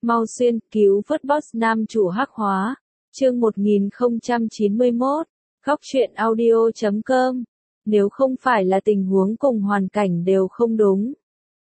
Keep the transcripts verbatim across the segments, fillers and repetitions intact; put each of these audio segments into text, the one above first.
Mau xuyên, cứu vớt boss nam chủ hắc hóa. Chương một nghìn không trăm chín mươi mốt, góc truyện audio chấm com. Nếu không phải là tình huống cùng hoàn cảnh đều không đúng,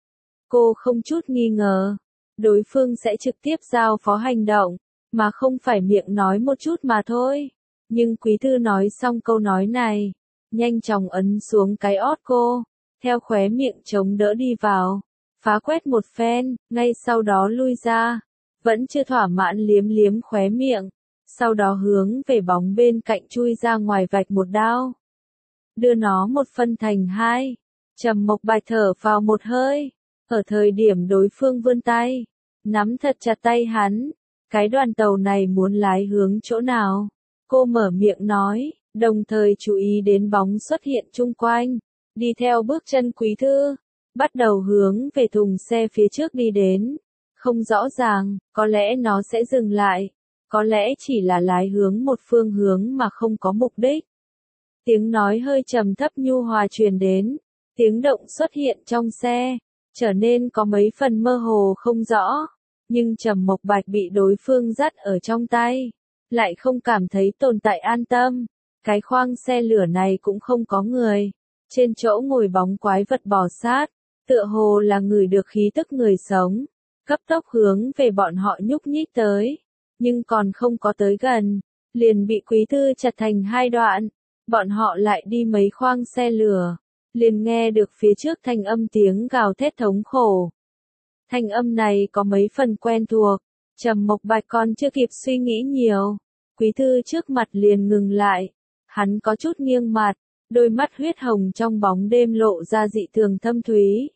cô không chút nghi ngờ, đối phương sẽ trực tiếp giao phó hành động, mà không phải miệng nói một chút mà thôi. Nhưng quý thư nói xong câu nói này, nhanh chóng ấn xuống cái ót cô, theo khóe miệng chống đỡ đi vào, phá quét một phen, ngay sau đó lui ra, vẫn chưa thỏa mãn liếm liếm khóe miệng, sau đó hướng về bóng bên cạnh chui ra ngoài vạch một đao. Đưa nó một phân thành hai, Trầm Mộc Bạch thở vào một hơi, ở thời điểm đối phương vươn tay, nắm thật chặt tay hắn, cái đoàn tàu này muốn lái hướng chỗ nào? Cô mở miệng nói, đồng thời chú ý đến bóng xuất hiện chung quanh, đi theo bước chân quý thư, bắt đầu hướng về thùng xe phía trước đi đến. Không rõ ràng, có lẽ nó sẽ dừng lại, có lẽ chỉ là lái hướng một phương hướng mà không có mục đích. Tiếng nói hơi trầm thấp nhu hòa truyền đến, tiếng động xuất hiện trong xe, trở nên có mấy phần mơ hồ không rõ, nhưng Trầm Mộc Bạch bị đối phương dắt ở trong tay, lại không cảm thấy tồn tại an tâm. Cái khoang xe lửa này cũng không có người, trên chỗ ngồi bóng quái vật bò sát, tựa hồ là người được khí tức người sống, cấp tốc hướng về bọn họ nhúc nhích tới, nhưng còn không có tới gần, liền bị quý thư chặt thành hai đoạn. Bọn họ lại đi mấy khoang xe lửa, liền nghe được phía trước thanh âm tiếng gào thét thống khổ. Thanh âm này có mấy phần quen thuộc, Trầm Mộc Bạch còn chưa kịp suy nghĩ nhiều, quý thư trước mặt liền ngừng lại, hắn có chút nghiêng mặt, đôi mắt huyết hồng trong bóng đêm lộ ra dị thường thâm thúy.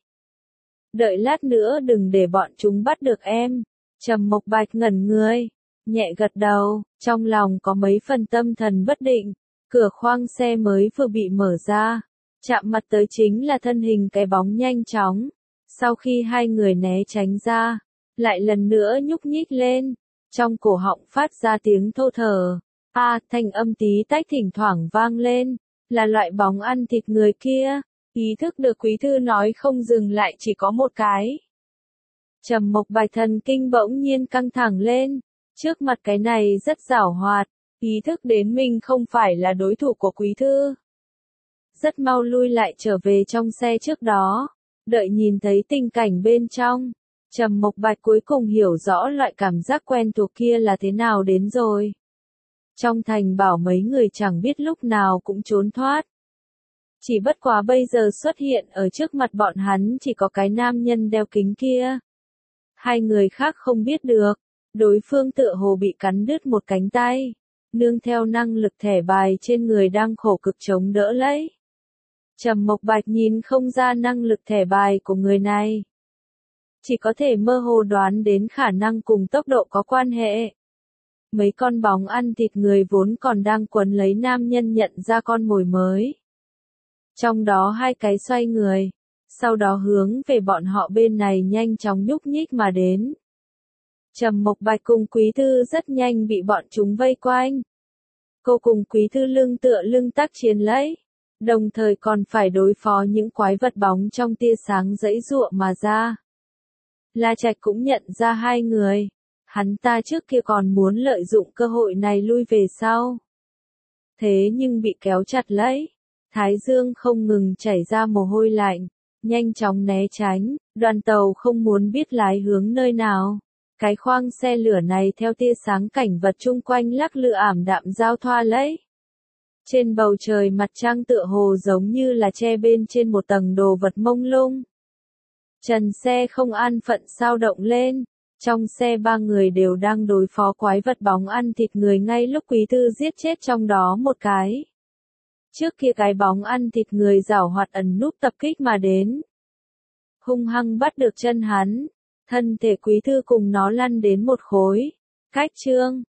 Đợi lát nữa đừng để bọn chúng bắt được em. Trầm Mộc Bạch ngẩn người, nhẹ gật đầu, trong lòng có mấy phần tâm thần bất định. Cửa khoang xe mới vừa bị mở ra, chạm mặt tới chính là thân hình cái bóng nhanh chóng. Sau khi hai người né tránh ra, lại lần nữa nhúc nhích lên, trong cổ họng phát ra tiếng thô thở. A, à, thanh âm tí tách thỉnh thoảng vang lên, là loại bóng ăn thịt người kia. Ý thức được quý thư nói không dừng lại chỉ có một cái. Trầm Mộc Bạch thần kinh bỗng nhiên căng thẳng lên, trước mặt cái này rất giảo hoạt. Ý thức đến mình không phải là đối thủ của quý thư. Rất mau lui lại trở về trong xe trước đó, đợi nhìn thấy tình cảnh bên trong, Trầm Mộc Bạch cuối cùng hiểu rõ loại cảm giác quen thuộc kia là thế nào đến rồi. Trong thành bảo mấy người chẳng biết lúc nào cũng trốn thoát. Chỉ bất quá bây giờ xuất hiện ở trước mặt bọn hắn chỉ có cái nam nhân đeo kính kia. Hai người khác không biết được, đối phương tựa hồ bị cắn đứt một cánh tay. Nương theo năng lực thẻ bài trên người đang khổ cực chống đỡ lấy. Trầm Mộc Bạch nhìn không ra năng lực thẻ bài của người này. Chỉ có thể mơ hồ đoán đến khả năng cùng tốc độ có quan hệ. Mấy con bóng ăn thịt người vốn còn đang quấn lấy nam nhân nhận ra con mồi mới. Trong đó hai cái xoay người, sau đó hướng về bọn họ bên này nhanh chóng nhúc nhích mà đến. Trầm Mộc Bạch cùng quý thư rất nhanh bị bọn chúng vây quanh. Cô cùng quý thư lưng tựa lưng tác chiến lấy, đồng thời còn phải đối phó những quái vật bóng trong tia sáng giãy giụa mà ra. La Trạch cũng nhận ra hai người, hắn ta trước kia còn muốn lợi dụng cơ hội này lui về sau. Thế nhưng bị kéo chặt lấy, thái dương không ngừng chảy ra mồ hôi lạnh, nhanh chóng né tránh, đoàn tàu không muốn biết lái hướng nơi nào. Cái khoang xe lửa này theo tia sáng cảnh vật chung quanh lắc lư ảm đạm giao thoa lấy. Trên bầu trời mặt trăng tựa hồ giống như là che bên trên một tầng đồ vật mông lung. Trần xe không an phận sao động lên, trong xe ba người đều đang đối phó quái vật bóng ăn thịt người ngay lúc quý thư giết chết trong đó một cái. Trước kia cái bóng ăn thịt người giảo hoạt ẩn núp tập kích mà đến. Hung hăng bắt được chân hắn. Thân thể quý thư cùng nó lăn đến một khối. Cách chương,